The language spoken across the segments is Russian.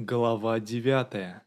Глава 9.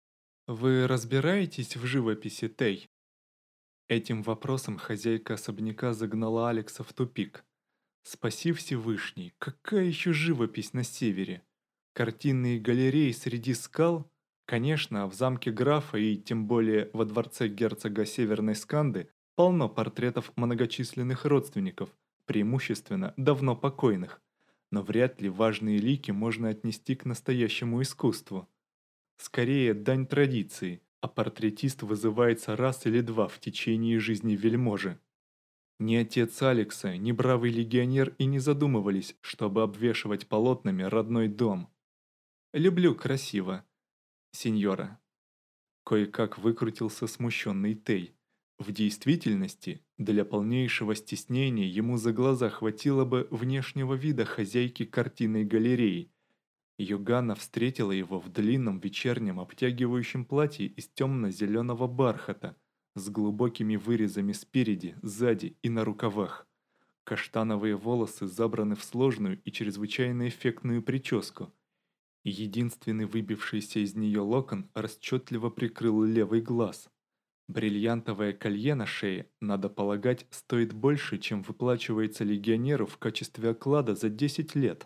Вы разбираетесь в живописи, Тей? Этим вопросом хозяйка особняка загнала Алекса в тупик. Спаси Всевышний, какая еще живопись на севере? Картинные галереи среди скал? Конечно, в замке графа и тем более во дворце герцога Северной Сканды полно портретов многочисленных родственников, преимущественно давно покойных. Но вряд ли важные лики можно отнести к настоящему искусству. Скорее, дань традиции, а портретист вызывается раз или два в течение жизни вельможи. Ни отец Алекса, ни бравый легионер и не задумывались, чтобы обвешивать полотнами родной дом. «Люблю красиво, сеньора». Кое-как выкрутился смущенный Тей. В действительности, для полнейшего стеснения ему за глаза хватило бы внешнего вида хозяйки картинной галереи. Йоганна встретила его в длинном вечернем обтягивающем платье из темно-зеленого бархата с глубокими вырезами спереди, сзади и на рукавах. Каштановые волосы забраны в сложную и чрезвычайно эффектную прическу. Единственный выбившийся из нее локон расчетливо прикрыл левый глаз. Бриллиантовое колье на шее, надо полагать, стоит больше, чем выплачивается легионеру в качестве оклада за 10 лет.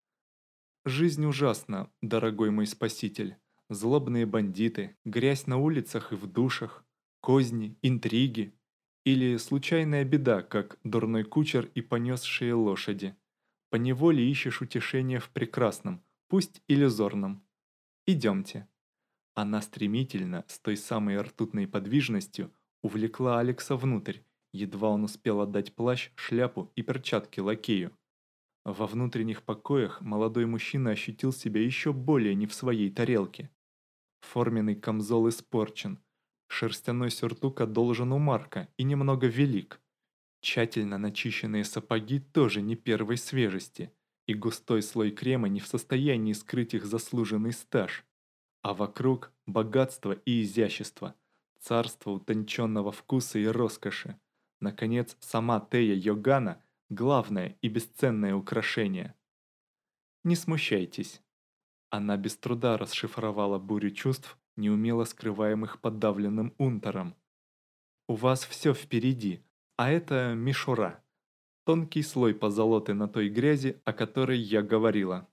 Жизнь ужасна, дорогой мой спаситель. Злобные бандиты, грязь на улицах и в душах, козни, интриги. Или случайная беда, как дурной кучер и понесшие лошади. Поневоле ищешь утешения в прекрасном, пусть иллюзорном. Идемте. Она стремительно, с той самой ртутной подвижностью, увлекла Алекса внутрь, едва он успел отдать плащ, шляпу и перчатки лакею. Во внутренних покоях молодой мужчина ощутил себя еще более не в своей тарелке. Форменный камзол испорчен, шерстяной сюртук одолжен у Марка и немного велик. Тщательно начищенные сапоги тоже не первой свежести, и густой слой крема не в состоянии скрыть их заслуженный стаж. А вокруг богатство и изящество, царство утонченного вкуса и роскоши. Наконец, сама Тея Йогана – главное и бесценное украшение. Не смущайтесь. Она без труда расшифровала бурю чувств, неумело скрываемых подавленным унтером. У вас все впереди, а это мишура. Тонкий слой позолоты на той грязи, о которой я говорила.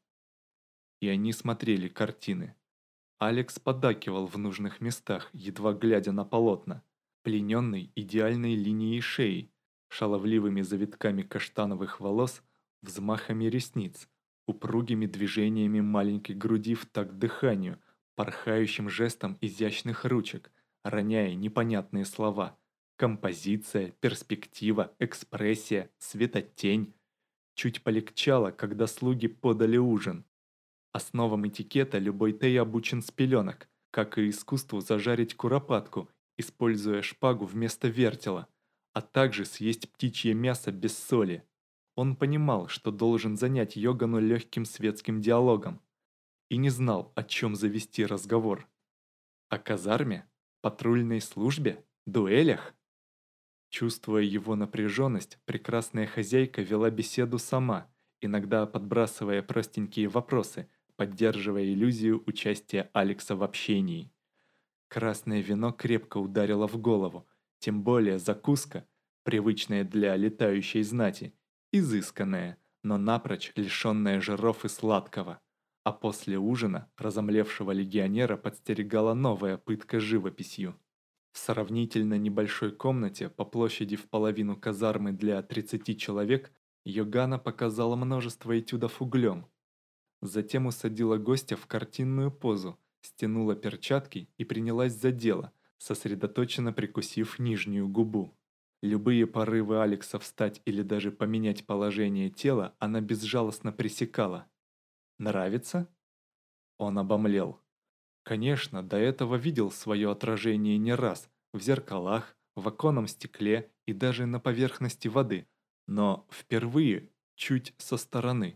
И они смотрели картины. Алекс поддакивал в нужных местах, едва глядя на полотна, плененный идеальной линией шеи, шаловливыми завитками каштановых волос, взмахами ресниц, упругими движениями маленькой груди в такт дыханию, порхающим жестом изящных ручек, роняя непонятные слова. Композиция, перспектива, экспрессия, светотень. Чуть полегчало, когда слуги подали ужин. Основам этикета любой Тей обучен с пеленок, как и искусству зажарить куропатку, используя шпагу вместо вертела, а также съесть птичье мясо без соли. Он понимал, что должен занять Йогану легким светским диалогом, и не знал, о чем завести разговор. О казарме? Патрульной службе? Дуэлях? Чувствуя его напряженность, прекрасная хозяйка вела беседу сама, иногда подбрасывая простенькие вопросы, поддерживая иллюзию участия Алекса в общении. Красное вино крепко ударило в голову, тем более закуска, привычная для летающей знати, изысканная, но напрочь лишенная жиров и сладкого. А после ужина разомлевшего легионера подстерегала новая пытка живописью. В сравнительно небольшой комнате по площади в половину казармы для 30 человек Йоганна показала множество этюдов углем. Затем усадила гостя в картинную позу, стянула перчатки и принялась за дело, сосредоточенно прикусив нижнюю губу. Любые порывы Алекса встать или даже поменять положение тела она безжалостно пресекала. «Нравится?» Он обомлел. Конечно, до этого видел свое отражение не раз, в зеркалах, в оконном стекле и даже на поверхности воды, но впервые чуть со стороны.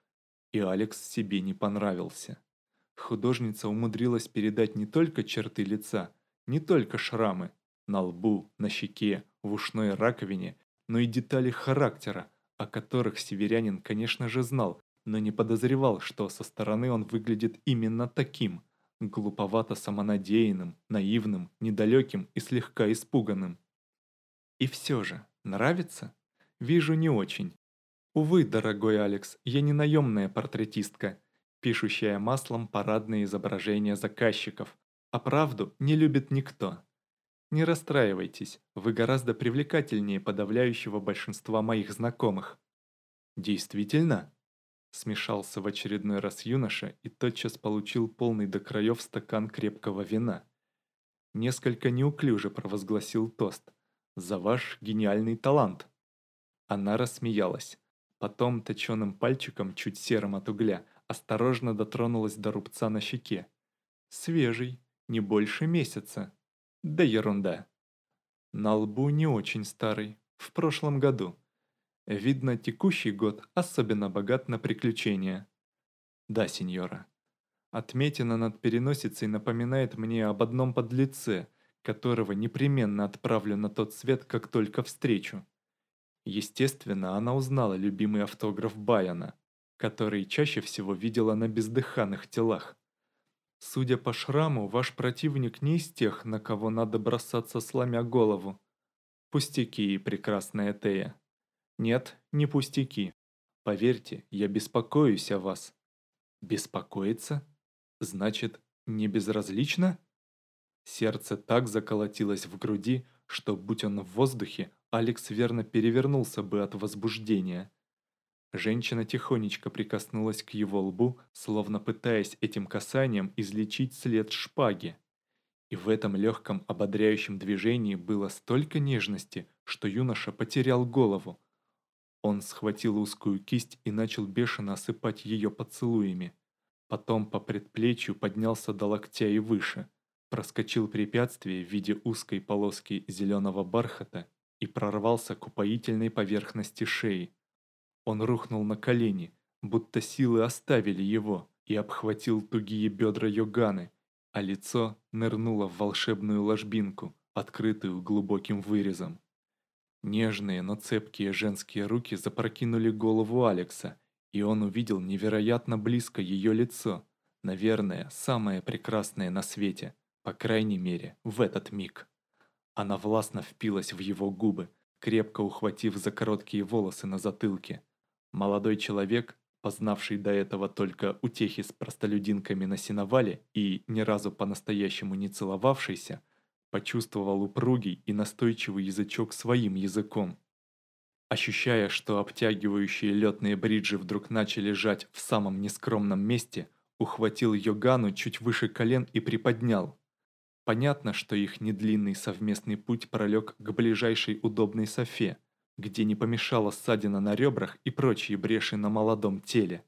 И Алекс себе не понравился. Художница умудрилась передать не только черты лица, не только шрамы на лбу, на щеке, в ушной раковине, но и детали характера, о которых северянин, конечно же, знал, но не подозревал, что со стороны он выглядит именно таким, глуповато-самонадеянным, наивным, недалеким и слегка испуганным. И все же, нравится? Вижу, не очень. Увы, дорогой Алекс, я не наемная портретистка, пишущая маслом парадные изображения заказчиков, а правду не любит никто. Не расстраивайтесь, вы гораздо привлекательнее подавляющего большинства моих знакомых. Действительно? Смешался в очередной раз юноша и тотчас получил полный до краев стакан крепкого вина. Несколько неуклюже провозгласил тост. «За ваш гениальный талант!» Она рассмеялась. Потом точеным пальчиком, чуть серым от угля, осторожно дотронулась до рубца на щеке. «Свежий, не больше месяца». «Да ерунда». На лбу не очень старый, в прошлом году. Видно, текущий год особенно богат на приключения. Да, сеньора. Отметина над переносицей напоминает мне об одном подлеце, которого непременно отправлю на тот свет, как только встречу. Естественно, она узнала любимый автограф Байана, который чаще всего видела на бездыханных телах. Судя по шраму, ваш противник не из тех, на кого надо бросаться сломя голову. Пустяки, прекрасная Тея. Нет, не пустяки. Поверьте, я беспокоюсь о вас. Беспокоиться? Значит, не безразлично? Сердце так заколотилось в груди, что, будь он в воздухе, Алекс верно перевернулся бы от возбуждения. Женщина тихонечко прикоснулась к его лбу, словно пытаясь этим касанием излечить след шпаги. И в этом легком ободряющем движении было столько нежности, что юноша потерял голову. Он схватил узкую кисть и начал бешено осыпать ее поцелуями. Потом по предплечью поднялся до локтя и выше, проскочил препятствие в виде узкой полоски зеленого бархата и прорвался к упоительной поверхности шеи. Он рухнул на колени, будто силы оставили его, и обхватил тугие бедра Йоганы, а лицо нырнуло в волшебную ложбинку, открытую глубоким вырезом. Нежные, но цепкие женские руки запрокинули голову Алекса, и он увидел невероятно близко ее лицо, наверное, самое прекрасное на свете, по крайней мере, в этот миг. Она властно впилась в его губы, крепко ухватив за короткие волосы на затылке. Молодой человек, познавший до этого только утехи с простолюдинками на сеновале и ни разу по-настоящему не целовавшийся, почувствовал упругий и настойчивый язычок своим языком. Ощущая, что обтягивающие летные бриджи вдруг начали жать в самом нескромном месте, ухватил Йогану чуть выше колен и приподнял. Понятно, что их недлинный совместный путь пролег к ближайшей удобной софе, где не помешала ссадина на ребрах и прочие бреши на молодом теле.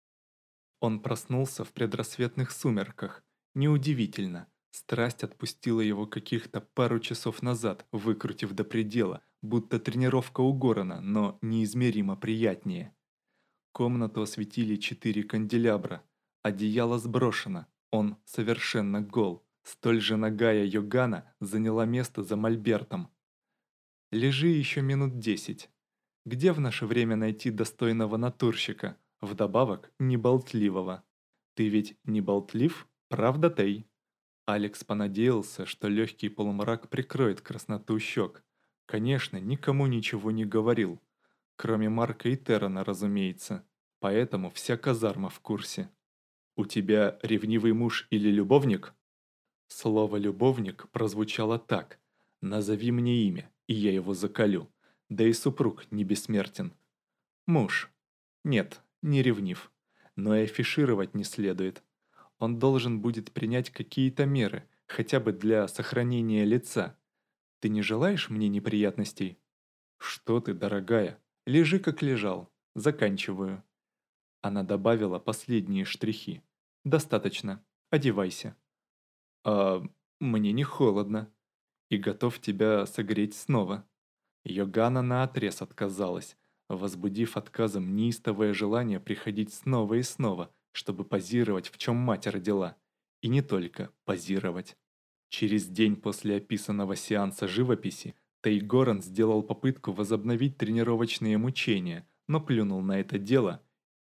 Он проснулся в предрассветных сумерках. Неудивительно, страсть отпустила его каких-то пару часов назад, выкрутив до предела, будто тренировка у Горана, но неизмеримо приятнее. Комнату осветили 4 канделябра. Одеяло сброшено, он совершенно гол. Столь же нагая Йогана заняла место за мольбертом. Лежи еще минут 10. Где в наше время найти достойного натурщика, вдобавок неболтливого? Ты ведь не болтлив, правда, Тей? Алекс понадеялся, что легкий полумрак прикроет красноту щек. Конечно, никому ничего не говорил. Кроме Марка и Террена, разумеется. Поэтому вся казарма в курсе. «У тебя ревнивый муж или любовник?» Слово «любовник» прозвучало так. «Назови мне имя, и я его заколю. Да и супруг не бессмертен». Муж. Нет, не ревнив. Но и афишировать не следует. Он должен будет принять какие-то меры, хотя бы для сохранения лица. Ты не желаешь мне неприятностей? Что ты, дорогая, лежи как лежал. Заканчиваю. Она добавила последние штрихи. Достаточно. Одевайся. А мне не холодно. И готов тебя согреть снова. Йогана наотрез отказалась, возбудив отказом неистовое желание приходить снова и снова, чтобы позировать, в чем мать родила. И не только позировать. Через день после описанного сеанса живописи Тейгоран сделал попытку возобновить тренировочные мучения, но плюнул на это дело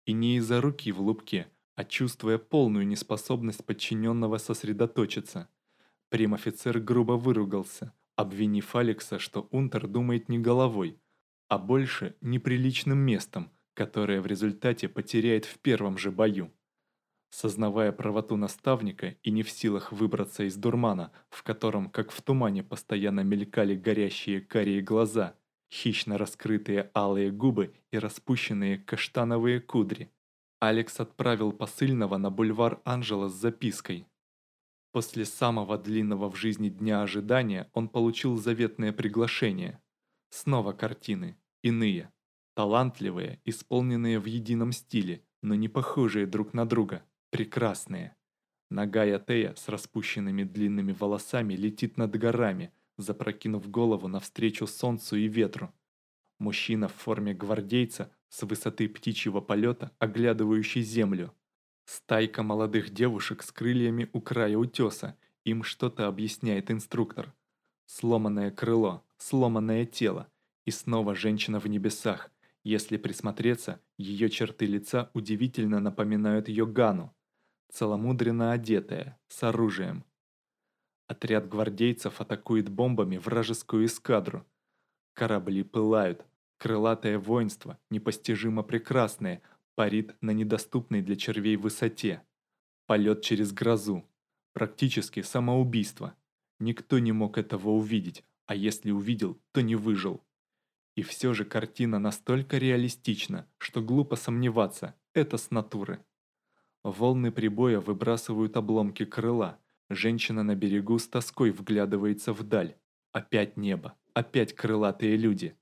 И не из-за руки в лупке, а чувствуя полную неспособность подчиненного сосредоточиться. Прим-офицер грубо выругался, обвинив Алекса, что Унтер думает не головой, а больше неприличным местом, которое в результате потеряет в первом же бою. Сознавая правоту наставника и не в силах выбраться из дурмана, в котором, как в тумане, постоянно мелькали горящие карие глаза, хищно раскрытые алые губы и распущенные каштановые кудри, Алекс отправил посыльного на бульвар Анжела с запиской. После самого длинного в жизни дня ожидания он получил заветное приглашение. Снова картины, иные, талантливые, исполненные в едином стиле, но не похожие друг на друга, прекрасные. Нагая Тея с распущенными длинными волосами летит над горами, запрокинув голову навстречу солнцу и ветру. Мужчина в форме гвардейца с высоты птичьего полета, оглядывающий землю. Стайка молодых девушек с крыльями у края утеса, им что-то объясняет инструктор. Сломанное крыло, сломанное тело, и снова женщина в небесах. Если присмотреться, ее черты лица удивительно напоминают Йоганну, целомудренно одетая, с оружием. Отряд гвардейцев атакует бомбами вражескую эскадру. Корабли пылают, крылатое воинство, непостижимо прекрасное, парит на недоступной для червей высоте. Полет через грозу. Практически самоубийство. Никто не мог этого увидеть, а если увидел, то не выжил. И все же картина настолько реалистична, что глупо сомневаться, это с натуры. Волны прибоя выбрасывают обломки крыла. Женщина на берегу с тоской вглядывается вдаль. Опять небо, опять крылатые люди.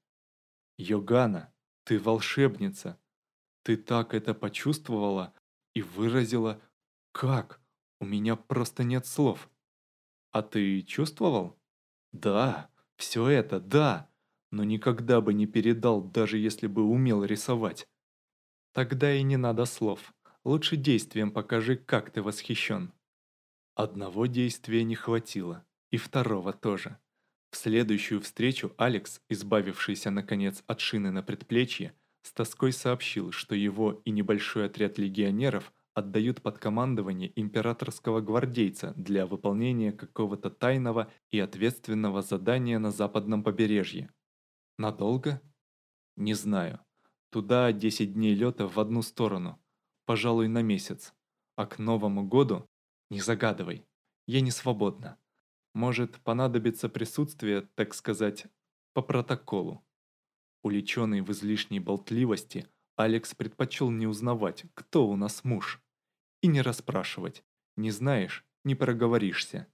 Йогана, ты волшебница. Ты так это почувствовала и выразила. Как? У меня просто нет слов. А ты чувствовал? Да, все это, да. Но никогда бы не передал, даже если бы умел рисовать. Тогда и не надо слов. Лучше действием покажи, как ты восхищен. Одного действия не хватило, и второго тоже. В следующую встречу Алекс, избавившийся наконец от шины на предплечье, с тоской сообщил, что его и небольшой отряд легионеров отдают под командование императорского гвардейца для выполнения какого-то тайного и ответственного задания на западном побережье. Надолго? Не знаю. Туда 10 дней лета в одну сторону. Пожалуй, на месяц. А к Новому году не загадывай. Я не свободна. Может, понадобится присутствие, так сказать, по протоколу. Уличенный в излишней болтливости, Алекс предпочел не узнавать, кто у нас муж. И не расспрашивать. Не знаешь, не проговоришься.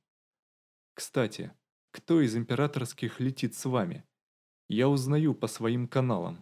Кстати, кто из императорских летит с вами? Я узнаю по своим каналам.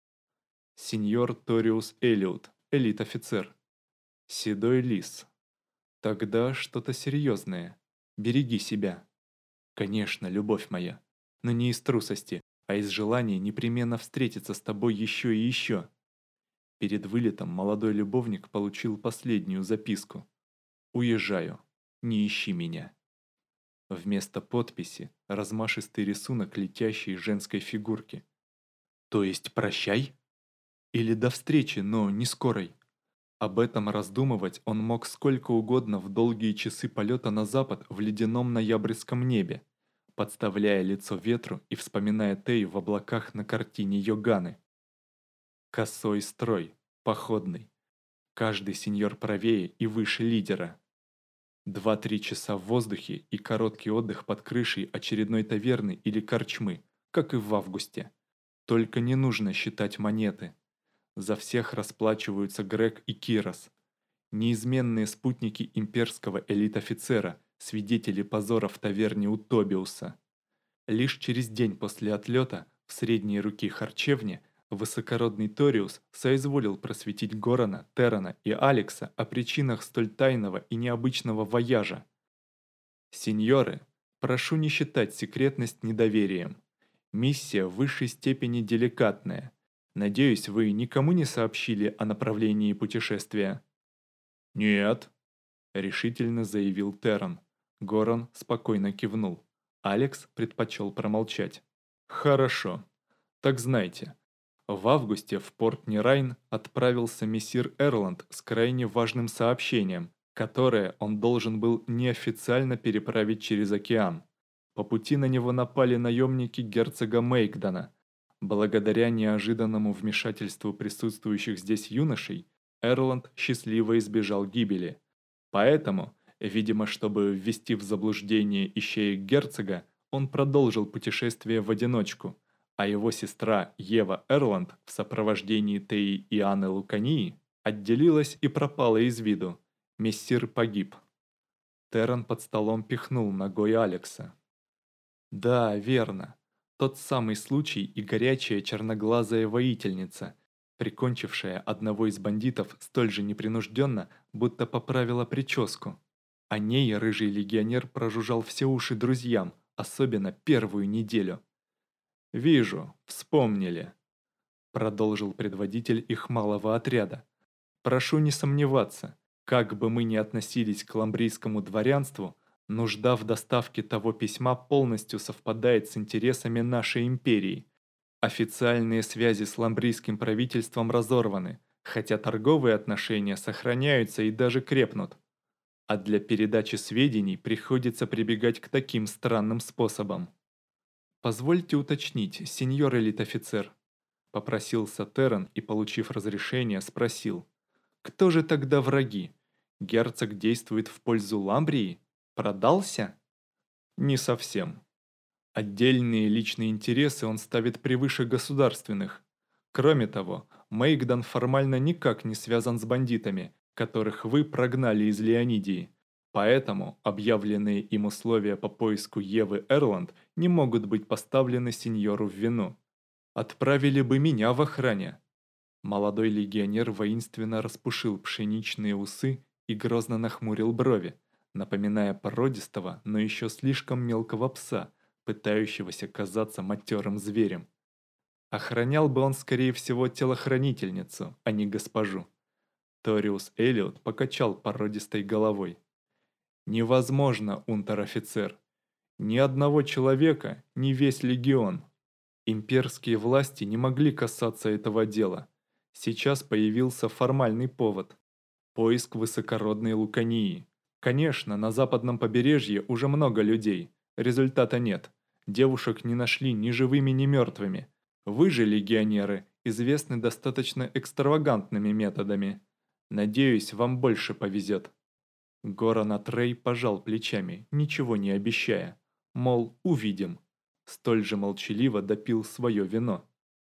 Сеньор Ториус Элиот, элит-офицер. Седой лис. Тогда что-то серьезное. Береги себя. Конечно, любовь моя. Но не из трусости, а из желания непременно встретиться с тобой еще и еще. Перед вылетом молодой любовник получил последнюю записку. «Уезжаю. Не ищи меня». Вместо подписи размашистый рисунок летящей женской фигурки. То есть прощай? Или до встречи, но не скорой? Об этом раздумывать он мог сколько угодно в долгие часы полета на запад в ледяном ноябрьском небе, подставляя лицо ветру и вспоминая Тею в облаках на картине Йоганы. Косой строй, походный. Каждый сеньор правее и выше лидера. 2-3 часа в воздухе и короткий отдых под крышей очередной таверны или корчмы, как и в августе. Только не нужно считать монеты. За всех расплачиваются Грег и Кирос, неизменные спутники имперского элит-офицера, свидетели позора в таверне у Тобиуса. Лишь через день после отлета в средней руки харчевне высокородный Ториус соизволил просветить Горана, Террана и Алекса о причинах столь тайного и необычного вояжа. «Сеньоры, прошу не считать секретность недоверием. Миссия в высшей степени деликатная. Надеюсь, вы никому не сообщили о направлении путешествия?» «Нет», — решительно заявил Терран. Горан спокойно кивнул. Алекс предпочел промолчать. «Хорошо. Так знайте, В августе в порт Нирайн отправился мессир Эрланд с крайне важным сообщением, которое он должен был неофициально переправить через океан. По пути на него напали наемники герцога Мейкдона. Благодаря неожиданному вмешательству присутствующих здесь юношей, Эрланд счастливо избежал гибели. Поэтому, видимо, чтобы ввести в заблуждение ищеек герцога, он продолжил путешествие в одиночку, а его сестра Ева Эрланд в сопровождении Теи и Анны Лукании отделилась и пропала из виду. Мессир погиб. Террен под столом пихнул ногой Алекса. Да, верно. Тот самый случай и горячая черноглазая воительница, прикончившая одного из бандитов столь же непринужденно, будто поправила прическу. О ней рыжий легионер прожужжал все уши друзьям, особенно первую неделю. «Вижу, вспомнили», — продолжил предводитель их малого отряда. «Прошу не сомневаться, как бы мы ни относились к ламбрийскому дворянству, нужда в доставке того письма полностью совпадает с интересами нашей империи. Официальные связи с ламбрийским правительством разорваны, хотя торговые отношения сохраняются и даже крепнут. А для передачи сведений приходится прибегать к таким странным способам. «Позвольте уточнить, сеньор элит-офицер», — попросился Террен и, получив разрешение, спросил. «Кто же тогда враги? Герцог действует в пользу Ламбрии? Продался?» «Не совсем. Отдельные личные интересы он ставит превыше государственных. Кроме того, Мейгдан формально никак не связан с бандитами, которых вы прогнали из Леонидии. Поэтому объявленные им условия по поиску Евы Эрланд не могут быть поставлены сеньору в вину. Отправили бы меня в охране». Молодой легионер воинственно распушил пшеничные усы и грозно нахмурил брови, напоминая породистого, но еще слишком мелкого пса, пытающегося казаться матерым зверем. Охранял бы он, скорее всего, телохранительницу, а не госпожу. Ториус Эллиот покачал породистой головой. «Невозможно, унтер-офицер. Ни одного человека, ни весь легион. Имперские власти не могли касаться этого дела. Сейчас появился формальный повод. Поиск высокородной Лукании. Конечно, на западном побережье уже много людей. Результата нет. Девушек не нашли ни живыми, ни мертвыми. Вы же, легионеры, известны достаточно экстравагантными методами. Надеюсь, вам больше повезет». Горан Атрей пожал плечами, ничего не обещая. Мол, увидим. Столь же молчаливо допил свое вино.